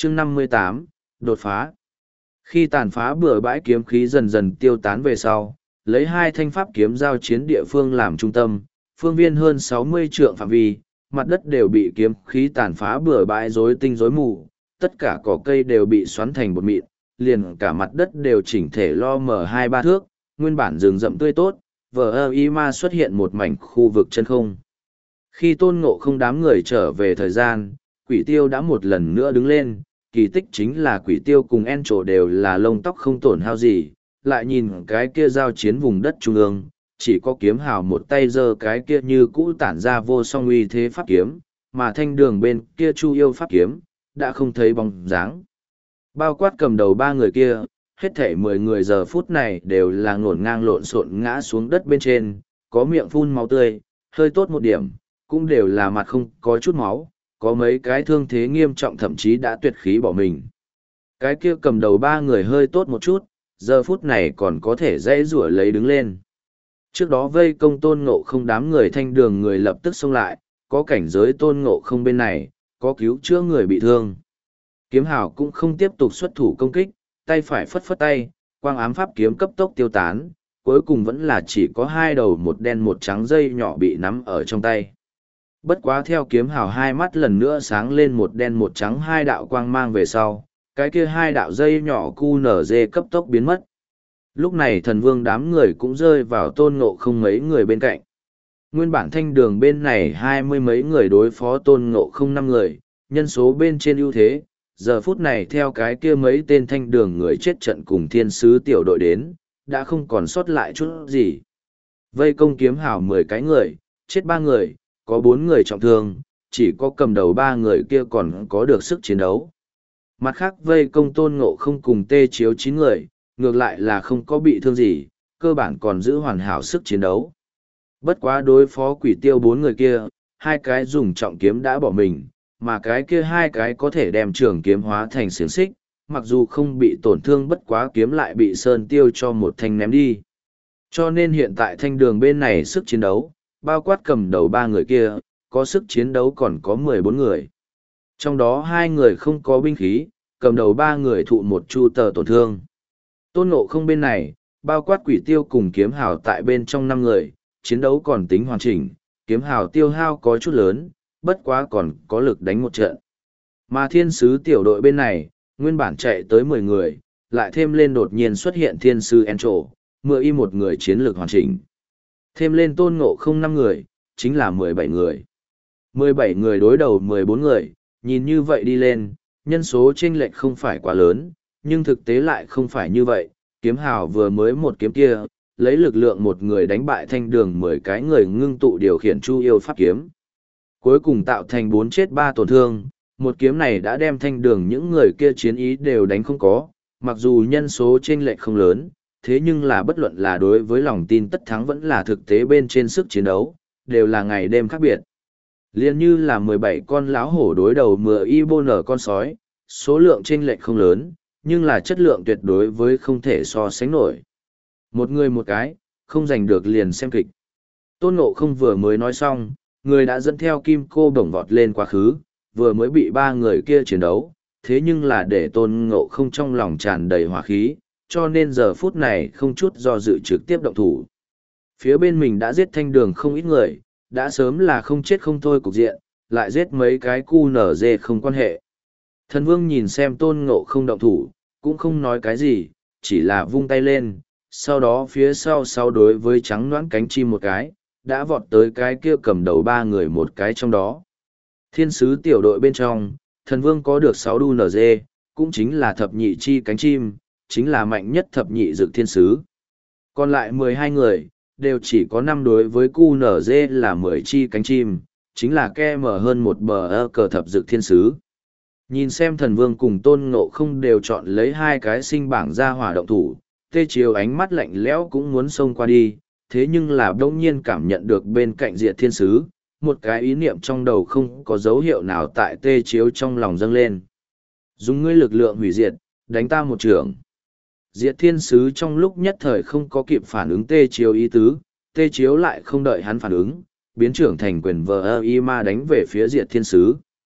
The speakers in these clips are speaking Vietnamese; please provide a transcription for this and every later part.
chương 58, đột phá. Khi tàn phá bừa bãi kiếm khí dần dần tiêu tán về sau, lấy hai thanh pháp kiếm giao chiến địa phương làm trung tâm, phương viên hơn 60 trượng phạm vi, mặt đất đều bị kiếm khí tàn phá bừa bãi rối tinh rối mù, tất cả cỏ cây đều bị xoắn thành bột mịn, liền cả mặt đất đều chỉnh thể lo mở 2-3 thước, nguyên bản rừng rậm tươi tốt, vờ y ma xuất hiện một mảnh khu vực chân không. Khi Tôn Ngộ Không đám người trở về thời gian, Quỷ Tiêu đã một lần nữa đứng lên, kỳ tích chính là Quỷ Tiêu cùng En Trổ đều là lông tóc không tổn hao gì, lại nhìn cái kia giao chiến vùng đất trung ương, chỉ có Kiếm Hào một tay giơ cái kia như cũ tản ra vô song uy thế pháp kiếm, mà Thanh Đường bên kia Chu Yêu pháp kiếm đã không thấy bóng dáng. Bao quát cầm đầu ba người kia, hết thảy 10 người giờ phút này đều là ngổn ngang lộn xộn ngã xuống đất bên trên, có miệng phun máu tươi, hơi tốt một điểm, cũng đều là mặt không có chút máu, có mấy cái thương thế nghiêm trọng thậm chí đã tuyệt khí bỏ mình. Cái kia cầm đầu ba người hơi tốt một chút, giờ phút này còn có thể dãy rủa lấy đứng lên. Trước đó vây công Tôn Ngộ Không đám người Thanh Đường người lập tức xông lại, có cảnh giới Tôn Ngộ Không bên này, có cứu chữa người bị thương. Kiếm Hào cũng không tiếp tục xuất thủ công kích, tay phải phất phất tay, quang ám pháp kiếm cấp tốc tiêu tán, cuối cùng vẫn là chỉ có hai đầu một đen một trắng dây nhỏ bị nắm ở trong tay. Bất quá theo Kiếm Hào hai mắt lần nữa sáng lên một đen một trắng hai đạo quang mang về sau, cái kia hai đạo dây nhỏ QNZ cấp tốc biến mất. Lúc này Thần Vương đám người cũng rơi vào Tôn Ngộ Không mấy người bên cạnh. Nguyên bản Thanh Đường bên này 20 mấy người đối phó Tôn Ngộ Không 5 người, nhân số bên trên ưu thế, giờ phút này theo cái kia mấy tên Thanh Đường người chết trận cùng thiên sứ tiểu đội đến, đã không còn sót lại chút gì. Vây công Kiếm Hào 10 cái người, chết 3 người, có 4 người trọng thương, chỉ có cầm đầu 3 người kia còn có được sức chiến đấu. Mặt khác vây công Tôn Ngộ Không cùng Tê Chiếu 9 người, ngược lại là không có bị thương gì, cơ bản còn giữ hoàn hảo sức chiến đấu. Bất quá đối phó Quỷ Tiêu 4 người kia, 2 cái dùng trọng kiếm đã bỏ mình, mà cái kia 2 cái có thể đem trường kiếm hóa thành xiềng xích, mặc dù không bị tổn thương bất quá kiếm lại bị Sơn Tiêu cho một thanh ném đi. Cho nên hiện tại Thanh Đường bên này sức chiến đấu, bao quát cầm đầu 3 người kia, có sức chiến đấu còn có 14 người. Trong đó 2 người không có binh khí, cầm đầu 3 người thụ một chu tờ tổn thương. Tôn Ngộ Không bên này, bao quát Quỷ Tiêu cùng Kiếm Hào tại bên trong 5 người, chiến đấu còn tính hoàn chỉnh, Kiếm Hào tiêu hao có chút lớn, bất quá còn có lực đánh một trận. Mà thiên sứ tiểu đội bên này, nguyên bản chạy tới 10 người, lại thêm lên đột nhiên xuất hiện thiên sứ En Trổ, một người chiến lược hoàn chỉnh. Thêm lên Tôn Ngộ Không 5 người, chính là 17 người. 17 người đối đầu 14 người, nhìn như vậy đi lên, nhân số chênh lệch không phải quá lớn, nhưng thực tế lại không phải như vậy. Kiếm Hào vừa mới một kiếm kia, lấy lực lượng một người đánh bại Thanh Đường 10 cái người ngưng tụ điều khiển Chu Yêu pháp kiếm. Cuối cùng tạo thành 4 chết 3 tổn thương, một kiếm này đã đem Thanh Đường những người kia chiến ý đều đánh không có, mặc dù nhân số chênh lệch không lớn, thế nhưng là bất luận là đối với lòng tin tất thắng vẫn là thực tế bên trên sức chiến đấu, đều là ngày đêm khác biệt. Liên như là 17 con láo hổ đối đầu 10 Ibon con sói, số lượng chênh lệch không lớn, nhưng là chất lượng tuyệt đối với không thể so sánh nổi. Một người một cái, không giành được liền xem kịch. Tôn Ngộ Không vừa mới nói xong, người đã dẫn theo kim cô bổng vọt lên quá khứ, vừa mới bị 3 người kia chiến đấu, thế nhưng là để Tôn Ngộ Không trong lòng tràn đầy hỏa khí, cho nên giờ phút này không chút do dự trực tiếp động thủ. Phía bên mình đã giết Thanh Đường không ít người, đã sớm là không chết không thôi cục diện, lại giết mấy cái cu nở dê không quan hệ. Thần Vương nhìn xem Tôn Ngộ Không động thủ, cũng không nói cái gì, chỉ là vung tay lên, sau đó phía sau đối với trắng noãn cánh chim một cái, đã vọt tới cái kia cầm đầu 3 người một cái trong đó. Thiên sứ tiểu đội bên trong, Thần Vương có được 6 đu nở dê, cũng chính là thập nhị chi cánh chim, chính là mạnh nhất thập nhị dược thiên sứ. Còn lại 12 người, đều chỉ có 5 đối với QNZ là 10 chi cánh chim, chính là ke mở hơn một bờ cờ thập dược thiên sứ. Nhìn xem Thần Vương cùng Tôn Ngộ Không đều chọn lấy 2 cái sinh bảng ra hỏa động thủ, Tê Chiếu ánh mắt lạnh lẽo cũng muốn xông qua đi, thế nhưng là đông nhiên cảm nhận được bên cạnh Diệt Thiên Sứ, một cái ý niệm trong đầu không có dấu hiệu nào tại Tê Chiếu trong lòng dâng lên. Dùng ngươi lực lượng hủy diệt, đánh ta một trường. Diệt Thiên Sứ trong lúc nhất thời không có kịp phản ứng Tê Chiếu ý tứ, Tê Chiếu lại không đợi hắn phản ứng, biến trưởng thành quyền vờ y ma đánh về phía Diệt Thiên Sứ.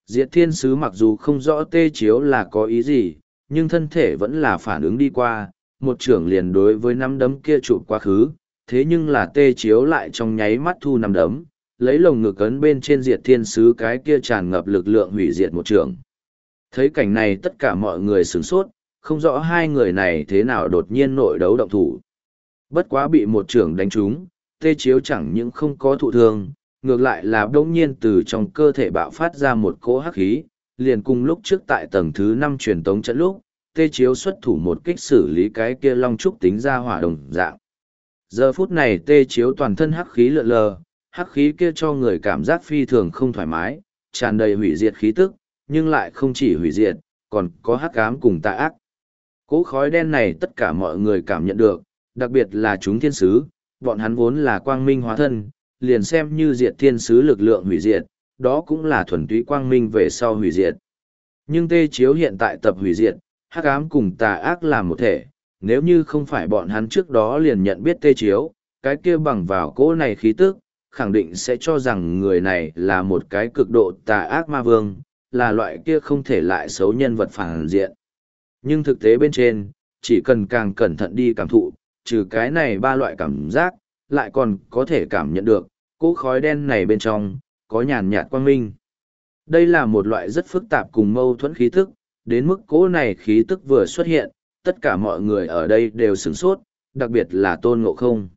Diệt thiên sứ mặc dù không rõ tê chiếu là có ý gì, nhưng thân thể vẫn là phản ứng đi qua, một trưởng liền đối với nắm đấm kia chụp quá khứ, thế nhưng là tê chiếu lại trong nháy mắt thu nắm đấm, lấy lồng ngực ấn bên trên diệt thiên sứ cái kia tràn ngập lực lượng hủy diệt một trưởng. Thấy cảnh này tất cả mọi người sửng sốt, không rõ hai người này thế nào đột nhiên nội đấu động thủ. Bất quá bị một trưởng đánh trúng, tê chiếu chẳng những không có thụ thương, ngược lại là đống nhiên từ trong cơ thể bạo phát ra một cỗ hắc khí, liền cùng lúc trước tại tầng thứ 5 truyền tống trận lúc, tê chiếu xuất thủ một kích xử lý cái kia long trúc tính ra hỏa đồng dạng. Giờ phút này tê chiếu toàn thân hắc khí lượn lờ, hắc khí kia cho người cảm giác phi thường không thoải mái, tràn đầy hủy diệt khí tức, nhưng lại không chỉ hủy diệt, còn có hắc ám cùng tà ác. Cỗ khói đen này tất cả mọi người cảm nhận được, đặc biệt là chúng thiên sứ, bọn hắn vốn là quang minh hóa thân, liền xem như diệt thiên sứ lực lượng hủy diệt, đó cũng là thuần túy quang minh về sau hủy diệt. Nhưng tê chiếu hiện tại tập hủy diệt, hắc ám cùng tà ác làm một thể, nếu như không phải bọn hắn trước đó liền nhận biết tê chiếu, cái kia bằng vào cỗ này khí tức, khẳng định sẽ cho rằng người này là một cái cực độ tà ác ma vương, là loại kia không thể lại xấu nhân vật phản diện. Nhưng thực tế bên trên, chỉ cần càng cẩn thận đi cảm thụ, trừ cái này ba loại cảm giác, lại còn có thể cảm nhận được, cỗ khói đen này bên trong, có nhàn nhạt quang minh. Đây là một loại rất phức tạp cùng mâu thuẫn khí tức, đến mức cỗ này khí tức vừa xuất hiện, tất cả mọi người ở đây đều sửng sốt, đặc biệt là Tôn Ngộ Không.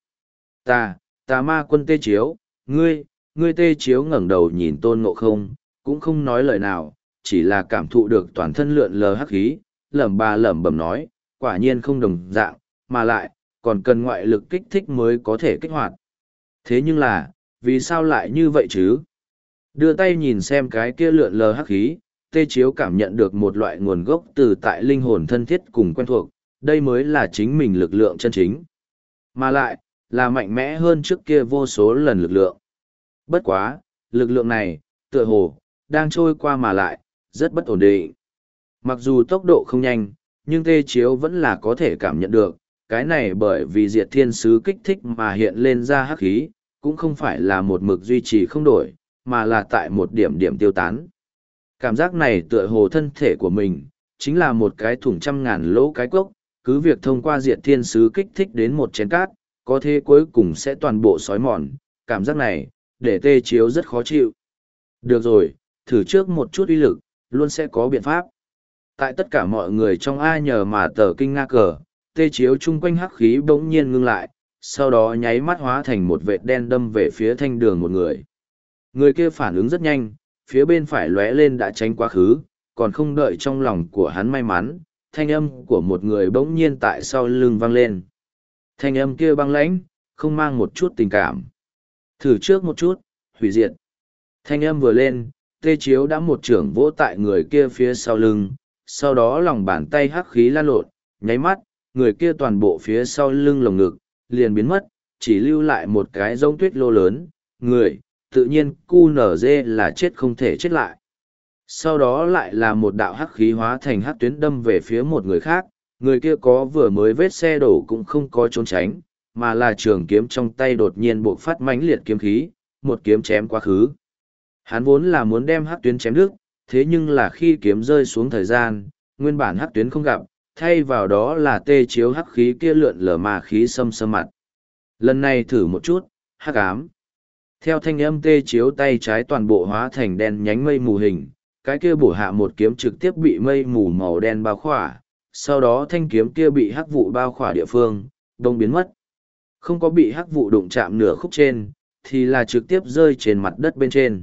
Ta ma quân tê chiếu, ngươi tê chiếu ngẩng đầu nhìn Tôn Ngộ Không, cũng không nói lời nào, chỉ là cảm thụ được toàn thân lượn lờ hắc khí, lẩm bẩm nói, quả nhiên không đồng dạng, mà lại, còn cần ngoại lực kích thích mới có thể kích hoạt. Thế nhưng là, vì sao lại như vậy chứ? Đưa tay nhìn xem cái kia lượn lờ hắc khí, tê chiếu cảm nhận được một loại nguồn gốc từ tại linh hồn thân thiết cùng quen thuộc, đây mới là chính mình lực lượng chân chính. Mà lại, là mạnh mẽ hơn trước kia vô số lần lực lượng. Bất quá, lực lượng này, tựa hồ, đang trôi qua mà lại, rất bất ổn định. Mặc dù tốc độ không nhanh, nhưng tê chiếu vẫn là có thể cảm nhận được, cái này bởi vì diệt thiên sứ kích thích mà hiện lên ra hắc khí, cũng không phải là một mực duy trì không đổi, mà là tại một điểm điểm tiêu tán. Cảm giác này tựa hồ thân thể của mình, chính là một cái thủng trăm ngàn lỗ cái cốc, cứ việc thông qua diệt thiên sứ kích thích đến một chén cát, có thế cuối cùng sẽ toàn bộ sói mòn, cảm giác này, để tê chiếu rất khó chịu. Được rồi, thử trước một chút uy lực, luôn sẽ có biện pháp. Tại tất cả mọi người trong ai nhờ mà tờ kinh nga cờ, tê chiếu chung quanh hắc khí bỗng nhiên ngưng lại, sau đó nháy mắt hóa thành một vệt đen đâm về phía thanh đường một người. Người kia phản ứng rất nhanh, phía bên phải lóe lên đã tránh quá khứ, còn không đợi trong lòng của hắn may mắn, thanh âm của một người bỗng nhiên tại sau lưng vang lên. Thanh âm kia băng lãnh, không mang một chút tình cảm. Thử trước một chút, hủy diệt. Thanh âm vừa lên, tê chiếu đã một trưởng vỗ tại người kia phía sau lưng, sau đó lòng bàn tay hắc khí lan lộn, nháy mắt, người kia toàn bộ phía sau lưng lồng ngực, liền biến mất, chỉ lưu lại một cái giống tuyết lô lớn, người, tự nhiên QNZ là chết không thể chết lại. Sau đó lại là một đạo hắc khí hóa thành hắc tuyến đâm về phía một người khác, người kia có vừa mới vết xe đổ cũng không có trốn tránh, mà là trường kiếm trong tay đột nhiên bộc phát mãnh liệt kiếm khí, một kiếm chém quá khứ. Hắn vốn là muốn đem hắc tuyến chém đứt, thế nhưng là khi kiếm rơi xuống thời gian, nguyên bản hắc tuyến không gặp, thay vào đó là tê chiếu hắc khí kia lượn lờ mà khí xâm mặt. Lần này thử một chút, hắc ám. Theo thanh âm tê chiếu tay trái toàn bộ hóa thành đen nhánh mây mù hình, cái kia bổ hạ một kiếm trực tiếp bị mây mù màu đen bao khỏa, sau đó thanh kiếm kia bị hắc vụ bao khỏa địa phương, đông biến mất. Không có bị hắc vụ đụng chạm nửa khúc trên, thì là trực tiếp rơi trên mặt đất bên trên.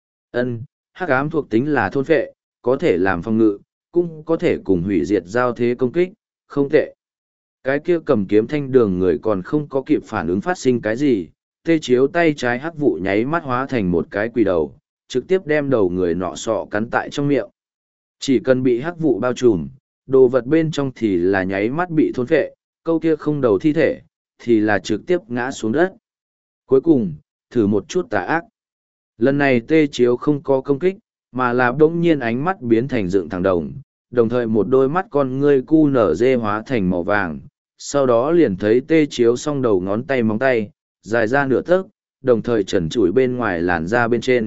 Hắc ám thuộc tính là thôn phệ, có thể làm phòng ngự, cũng có thể cùng hủy diệt giao thế công kích, không tệ. Cái kia cầm kiếm thanh đường người còn không có kịp phản ứng phát sinh cái gì, tê chiếu tay trái hắc vụ nháy mắt hóa thành một cái quỷ đầu, trực tiếp đem đầu người nọ sọ cắn tại trong miệng. Chỉ cần bị hắc vụ bao trùm, đồ vật bên trong thì là nháy mắt bị thôn phệ, câu kia không đầu thi thể, thì là trực tiếp ngã xuống đất. Cuối cùng, thử một chút tà ác. Lần này tê chiếu không có công kích, mà là bỗng nhiên ánh mắt biến thành dựng thẳng đồng thời một đôi mắt con ngươi cu nở dê hóa thành màu vàng, sau đó liền thấy tê chiếu song đầu ngón tay móng tay, dài ra nửa tấc, đồng thời trần trụi bên ngoài làn da bên trên,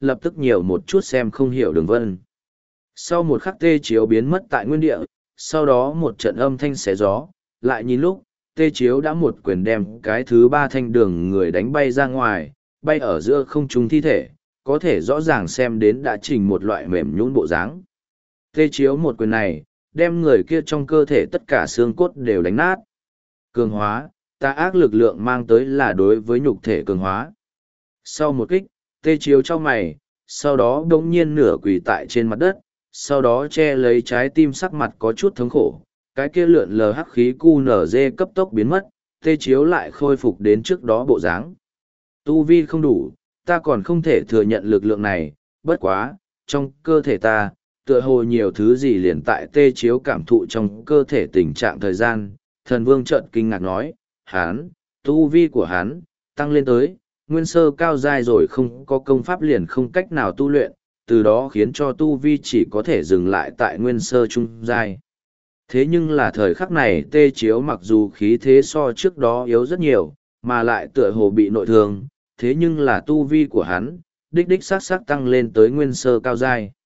lập tức nhiều một chút xem không hiểu đường vân. Sau một khắc tê chiếu biến mất tại nguyên địa, sau đó một trận âm thanh xé gió, lại nhìn lúc, tê chiếu đã một quyền đem cái thứ ba thanh đường người đánh bay ra ngoài, bay ở giữa không trung thi thể, có thể rõ ràng xem đến đã trình một loại mềm nhũn bộ dáng. Tê chiếu một quyền này, đem người kia trong cơ thể tất cả xương cốt đều đánh nát. Cường hóa, tà ác lực lượng mang tới là đối với nhục thể cường hóa. Sau một kích, tê chiếu cho mày, sau đó đống nhiên nửa quỳ tại trên mặt đất, sau đó che lấy trái tim sắc mặt có chút thống khổ. Cái kia lượn lờ hắc khí QNZ cấp tốc biến mất, tê chiếu lại khôi phục đến trước đó bộ dáng. Tu vi không đủ, ta còn không thể thừa nhận lực lượng này, bất quá, trong cơ thể ta, tựa hồ nhiều thứ gì liền tại tê chiếu cảm thụ trong cơ thể tình trạng thời gian. Thần vương trợn kinh ngạc nói, tu vi của hắn, tăng lên tới, nguyên sơ cao giai rồi không có công pháp liền không cách nào tu luyện, từ đó khiến cho tu vi chỉ có thể dừng lại tại nguyên sơ trung giai. Thế nhưng là thời khắc này tê chiếu mặc dù khí thế so trước đó yếu rất nhiều, mà lại tựa hồ bị nội thương, thế nhưng là tu vi của hắn, đích đích xác xác tăng lên tới nguyên sơ cao giai.